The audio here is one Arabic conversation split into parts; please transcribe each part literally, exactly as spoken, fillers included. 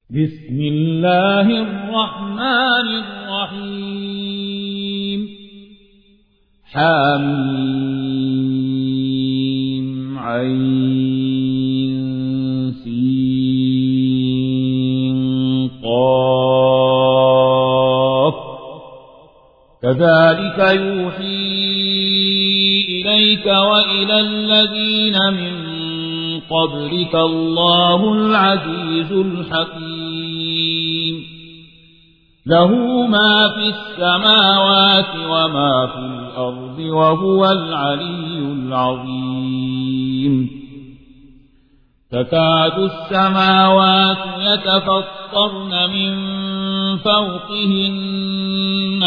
بسم الله الرحمن الرحيم حميم عين سين قاف كذلك يوحي إليك وإلى الذين من قبلك الله العزيز الحكيم له ما في السماوات وما في الأرض وهو العلي العظيم تكاد السماوات يتفطرن من فوقهن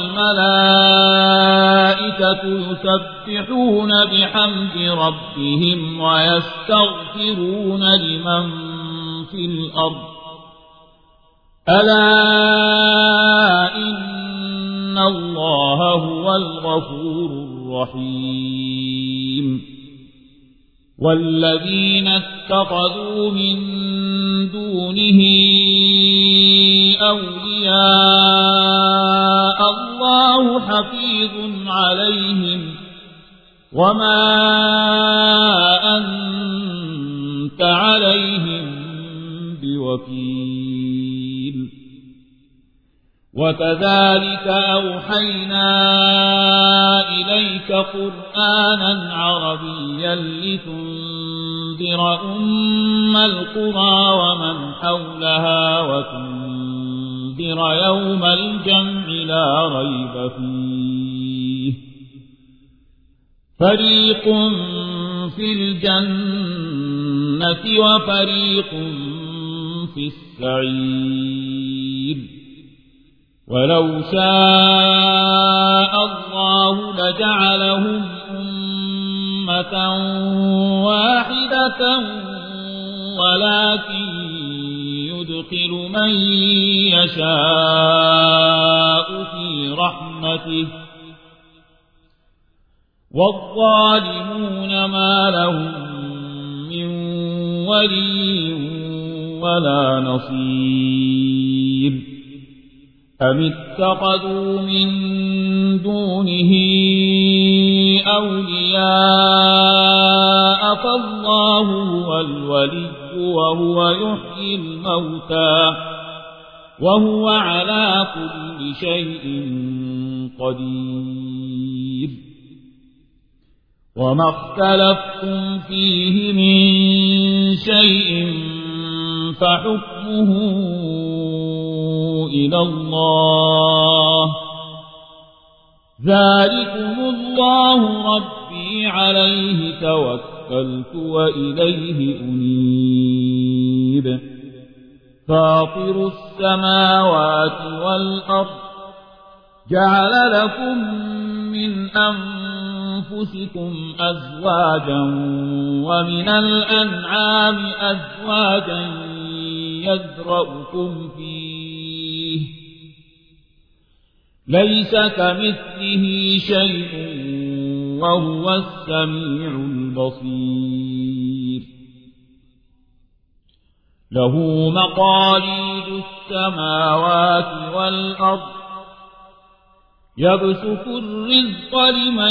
والملائكة يسبحون بحمد ربهم ويستغفرون لمن في الأرض ألا إن الله هو الغفور الرحيم والذين اتخذوا من دونه أولياء الله حفيظ عليهم وما أنت عليهم بوكيل وكذلك أوحينا إليك قرآنا عربيا لتنذر أم القرى ومن حولها وتنذر يوم الجمع لا ريب فيه فريق في الجنة وفريق في السعير ولو شاء الله لجعلهم أمة واحدة ولكن يدخل من يشاء في رحمته والظالمون ما لهم من ولي ولا نصير أم اتخذوا من دونه أولياء فالله هو الولي وهو يحيي الموتى وهو على كل شيء قدير وما اختلفتم فيه من شيء فحكمه إلى الله ذلكم الله ربي عليه توكلت وإليه أنيب فاطر السماوات والأرض جعل لكم من أنفسكم أزواجا ومن الأنعام أزواجا يذرأكم فيه ليس كمثله شيء وهو السميع البصير له مقاليد السماوات والأرض يبسط الرزق لمن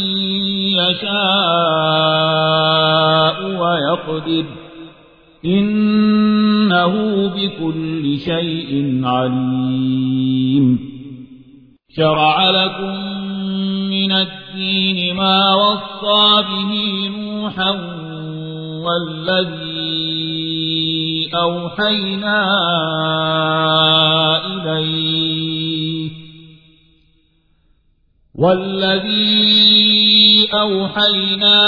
يشاء ويقدر إنه بكل شيء عليم شرع لكم من الدين ما وصى به نوحا والذي أوحينا إليك والذي أوحينا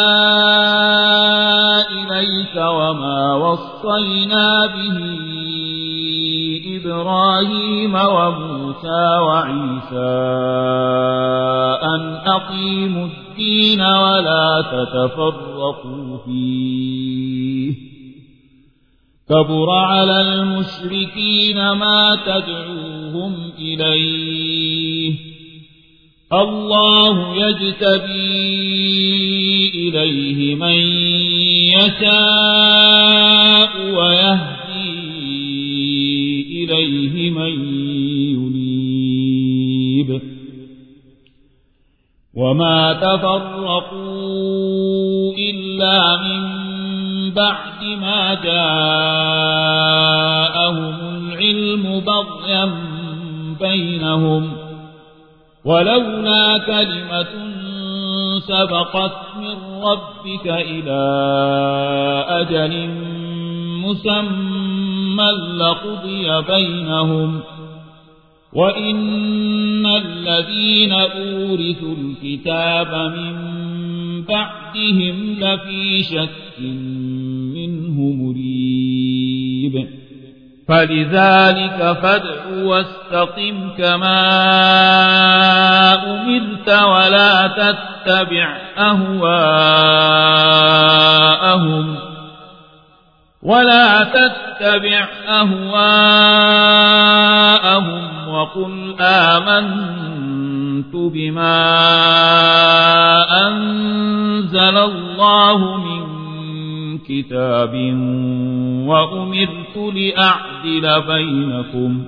إليك وما وصينا به إبراهيم وموسى وعيسى أن أقيموا الدين ولا تتفرقوا فيه كبر على المشركين ما تدعوهم إليه الله يجتبي إليه من يشاء ويهدي إليه من ينيب وما تفرقوا إلا من بعد ما جاءهم العلم بغيا بينهم ولولا كلمة سبقت من ربك إلى أجل مسمى لقضي بينهم وإن الذين أورثوا الكتاب من بعدهم لفي شك منه مريب فلذلك فادع واستقم كما أمرت ولا تتبع أهواءهم ولا تتبع أهواءهم وقل آمنت بما أنزل الله من كتاب وأمرت لأعدل بينكم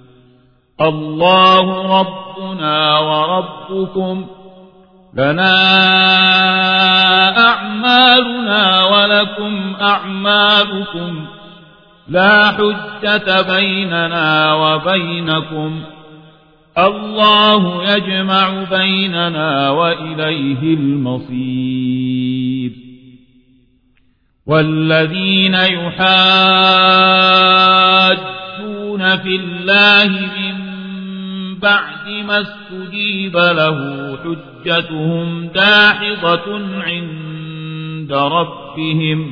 الله ربنا وربكم لنا أعمالنا ولكم أعمالكم لا حجة بيننا وبينكم الله يجمع بيننا وإليه المصير والذين يحاجون في الله من بعد ما استجيب له حجتهم داحضة عند ربهم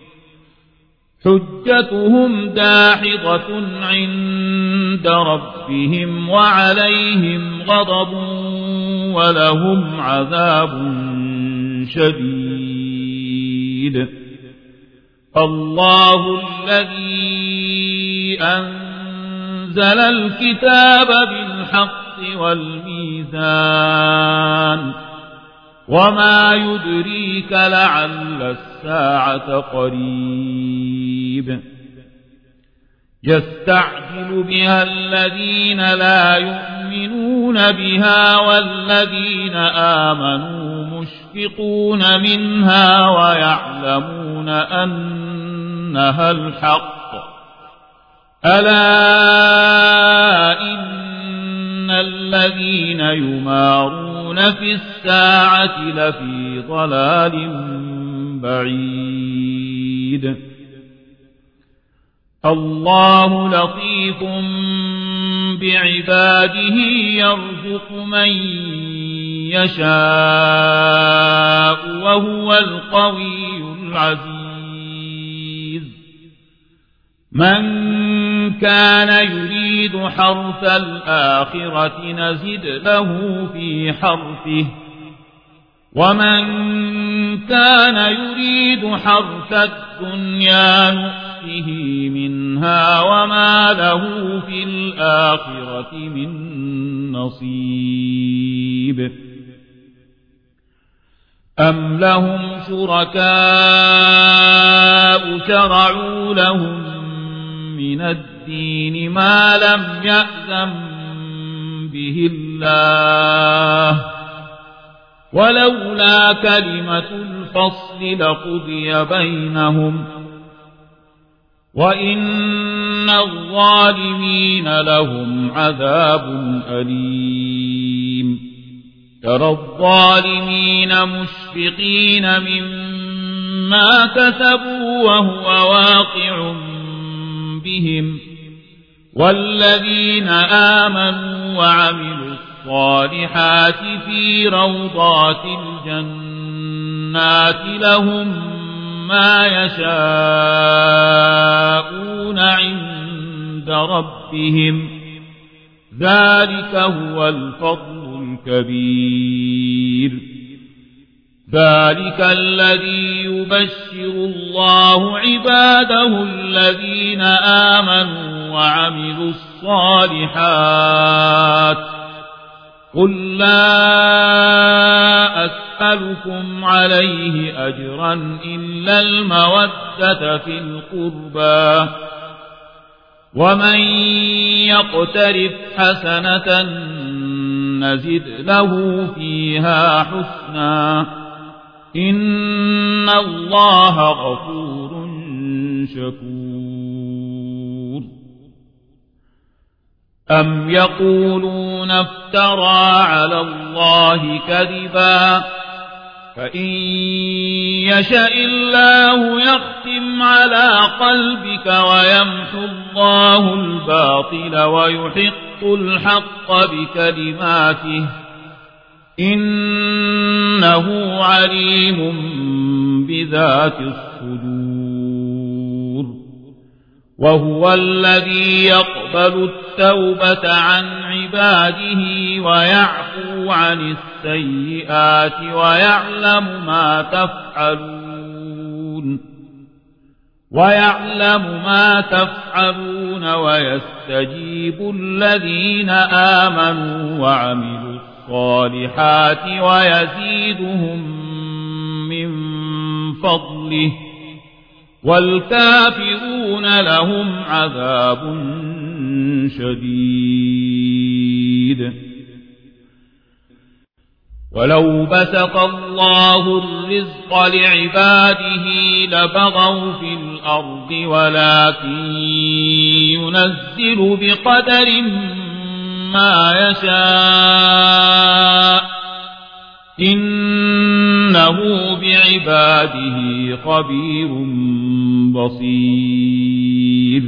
حجتهم داحضة عند ربهم وعليهم غضب ولهم عذاب شديد الله الذي أنزل الكتاب بالحق والميزان وما يدريك لعل الساعة قريب يستعجل بها الذين لا يؤمنون بها والذين آمنوا مشفقون منها ويعلمون أنها الحق ألا إن الذين يمارون في الساعة لفي ضلال بعيد الله لطيف بعباده يرزق من يشاء وهو القوي العزيز من كان يريد حرث الآخرة نزد له في حرثه ومن كان يريد حرث الدنيا نؤته منها وما له في الآخرة من نصيب أم لهم شركاء شرعوا لهم من الدين ما لم يأذن به الله ولولا كلمة الفصل لقضي بينهم وإن الظالمين لهم عذاب أليم ترى الظالمين مشفقين مما كسبوا وهو واقع بهم والذين آمنوا وعملوا الصالحات في روضات الجنات لهم ما يشاءون عند ربهم ذلك هو الفضل الكبير ذلك الذي يبشر الله عباده الذين آمنوا وعملوا الصالحات قل لا أسألكم عليه أجرا إلا المودة في القربى ومن يقترف حسنة نزد له فيها حسنا إن الله غفور شكور أم يقولون افترى على الله كذبا فإن يشاء الله يختم على قلبك ويمحو الله الباطل ويحق الحق بكلماته إنه عليم بذات الصدور وهو الذي يقبل التوبة عن عباده ويعفو عن السيئات ويعلم ما تفعلون ويعلم ما تفعلون ويستجيب الذين آمنوا وعملوا الصالحات ويزيدهم من فضله والكافرون لهم عذاب شديد ولو بسط الله الرزق لعباده لبغوا في الأرض ولكن ينزل بقدر ما يشاء إنه بعباده خبير بصير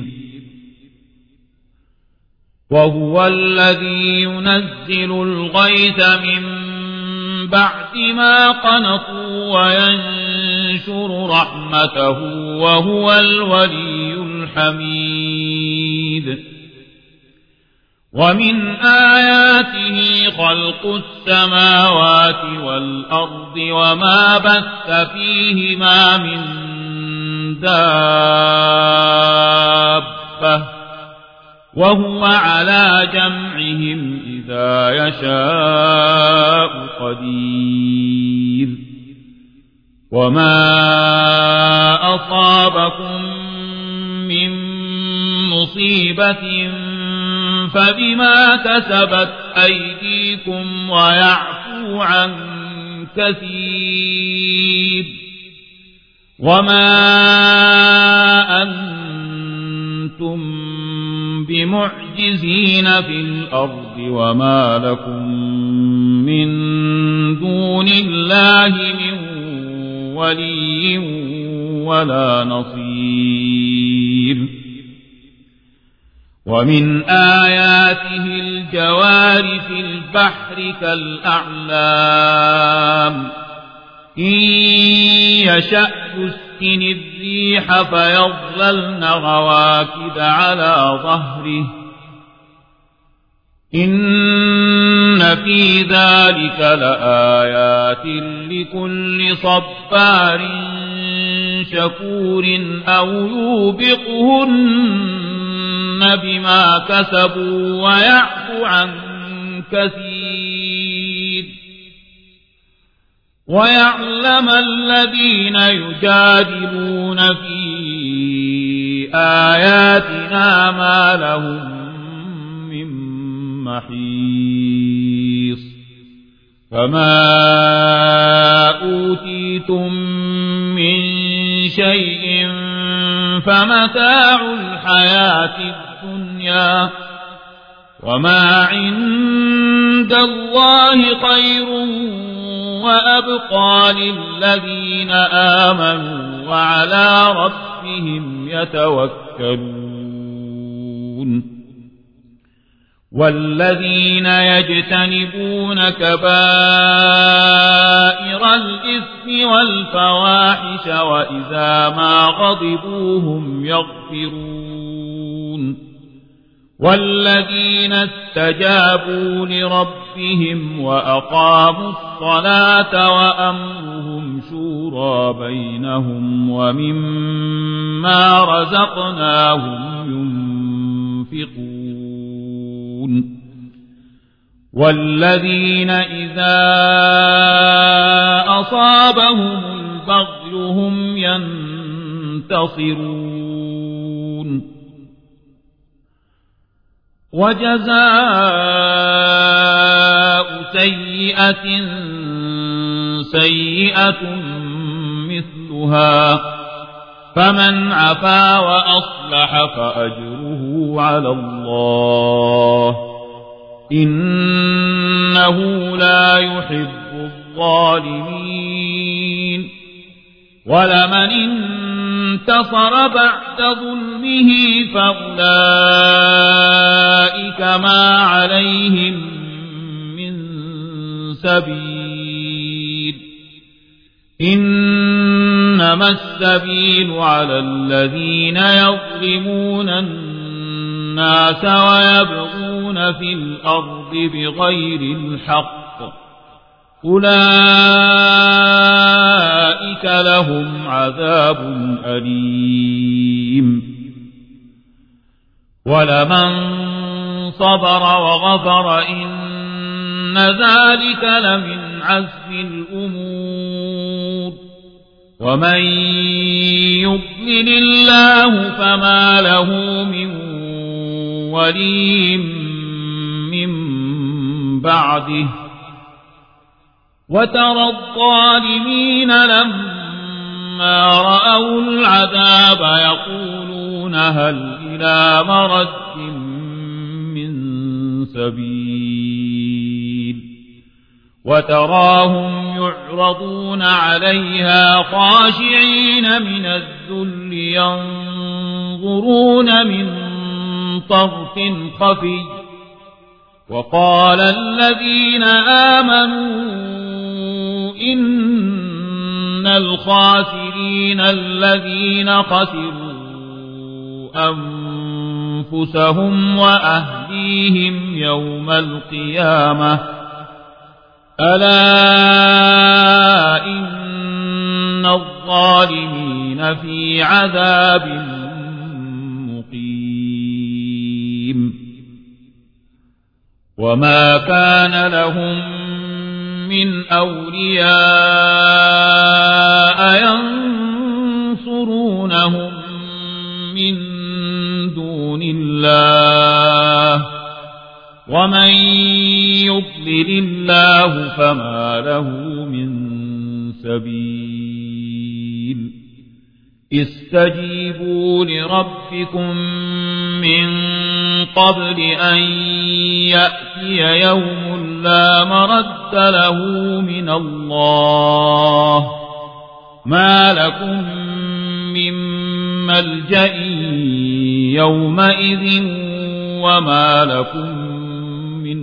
وهو الذي ينزل الغيث من بعد ما قنطوا وينشر رحمته وهو الولي الحميد ومن آياته خلق السماوات والأرض وما بث فيهما من دابة وهو على جمعهم إذا يشاء قدير وما أصابكم من مصيبة فبما كسبت أيديكم ويعفو عن كثير وما أنتم بمعجزين في الأرض وما لكم من دون الله من ولي ولا نصير ومن آياته الجوار في البحر كالأعلام إن يشأ يسكن الريح فيظللن رواكد على ظهره إن في ذلك لآيات لكل صبار شكور أو يوبقهن بما كسبوا ويعفو عن كثير ويعلم الذين يجادلون في آياتنا ما لهم من محيص فما أوتيتم من شيء فمتاع الحياة الدنيا وما عند الله خير وأبقى للذين آمنوا وعلى ربهم يتوكلون والذين يجتنبون كبائر الإثم والفواحش وإذا ما غضبوا هم يغفرون والذين استجابوا لربهم وأقاموا الصلاة وأمرهم شورى بينهم ومما رزقناهم ينفقون والذين إذا أصابهم البغي هم ينتصرون وجزاء سيئة سيئة مثلها فمن عفا وأصلح فأجره على الله إنه لا يحب الظالمين ولمن انتصر بعد ظلمه فأولئك ما عليهم من سبيل إنما السبيل على الذين يظلمون الناس ويبغون في الأرض بغير الحق أولئك لهم عذاب أليم ولمن صبر وغفر إن ذلك لمن عزم الأمور ومن يضلل الله فما له من ولي من بعده وترى الظالمين لما رأوا العذاب يقولون هل إلى مرد من سبيل وتراهم يعرضون عليها خاشعين من الذل ينظرون من طرف خفي وقال الذين آمنوا إن الخاسرين الذين خسروا أنفسهم وأهليهم يوم القيامة ألا إن الظالمين في عذاب مقيم وما كان لهم من أولياء ينصرونهم من دون الله ومن يضلل الله فما له من سبيل استجيبوا لربكم من قبل أن يأتي يوم لا مرد له من الله ما لكم من ملجأ يومئذ وما لكم من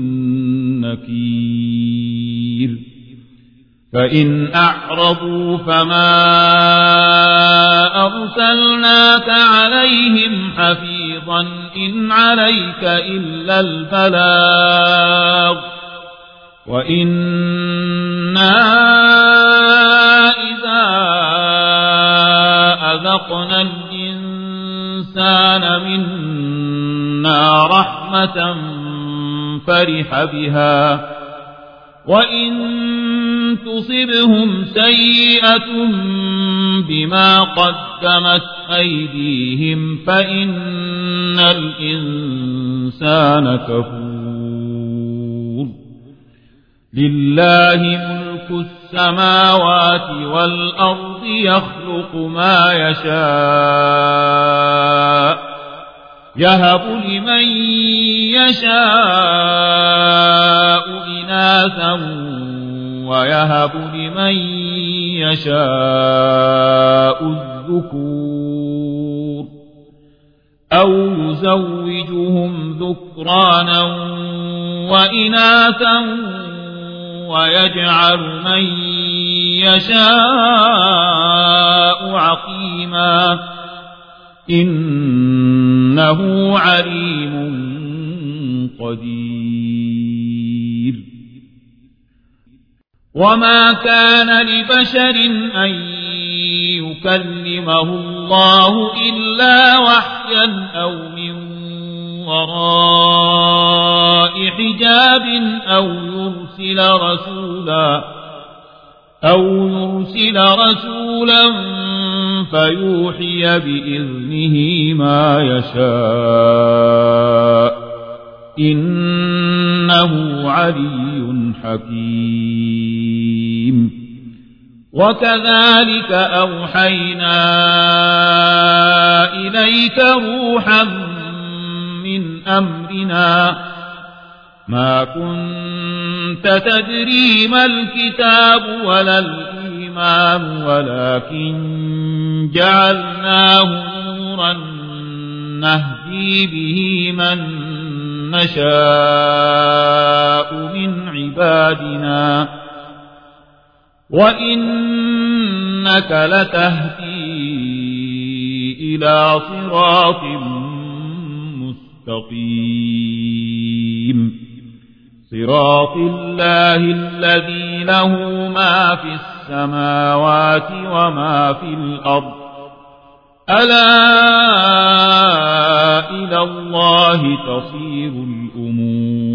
نكير فإن أعرضوا فما أرسلناك عليهم حفيظا إن عليك إلا البلاغ وإنا إذا أذقنا الإنسان منا رحمة فرح بها وإن تصبهم سيئة بما قدمت أيديهم فإن الإنسان كفور لله ملك السماوات والأرض يخلق ما يشاء يهب لمن يشاء إناثا ويهب لمن يشاء الذكور أو يزوجهم ذكرانا وإناثا ويجعل من يشاء عقيما إنه عليم قدير وما كان لبشر أن يكلمه الله إلا وحيا أو من وراء حجاب أو يرسل رسولا أو يرسل رسولا فيوحي بإذنه ما يشاء إنه علي حكيم وكذلك أوحينا إليك روحا من أمرنا ما كنت تدري ما الكتاب ولا الإيمان ولكن جعلناه نورا نهدي به من نشاء من عبادنا وإنك لتهدي إلى صراط مستقيم صراط الله الذي له ما في السماوات وما في الأرض ألا إلى الله تصير الأمور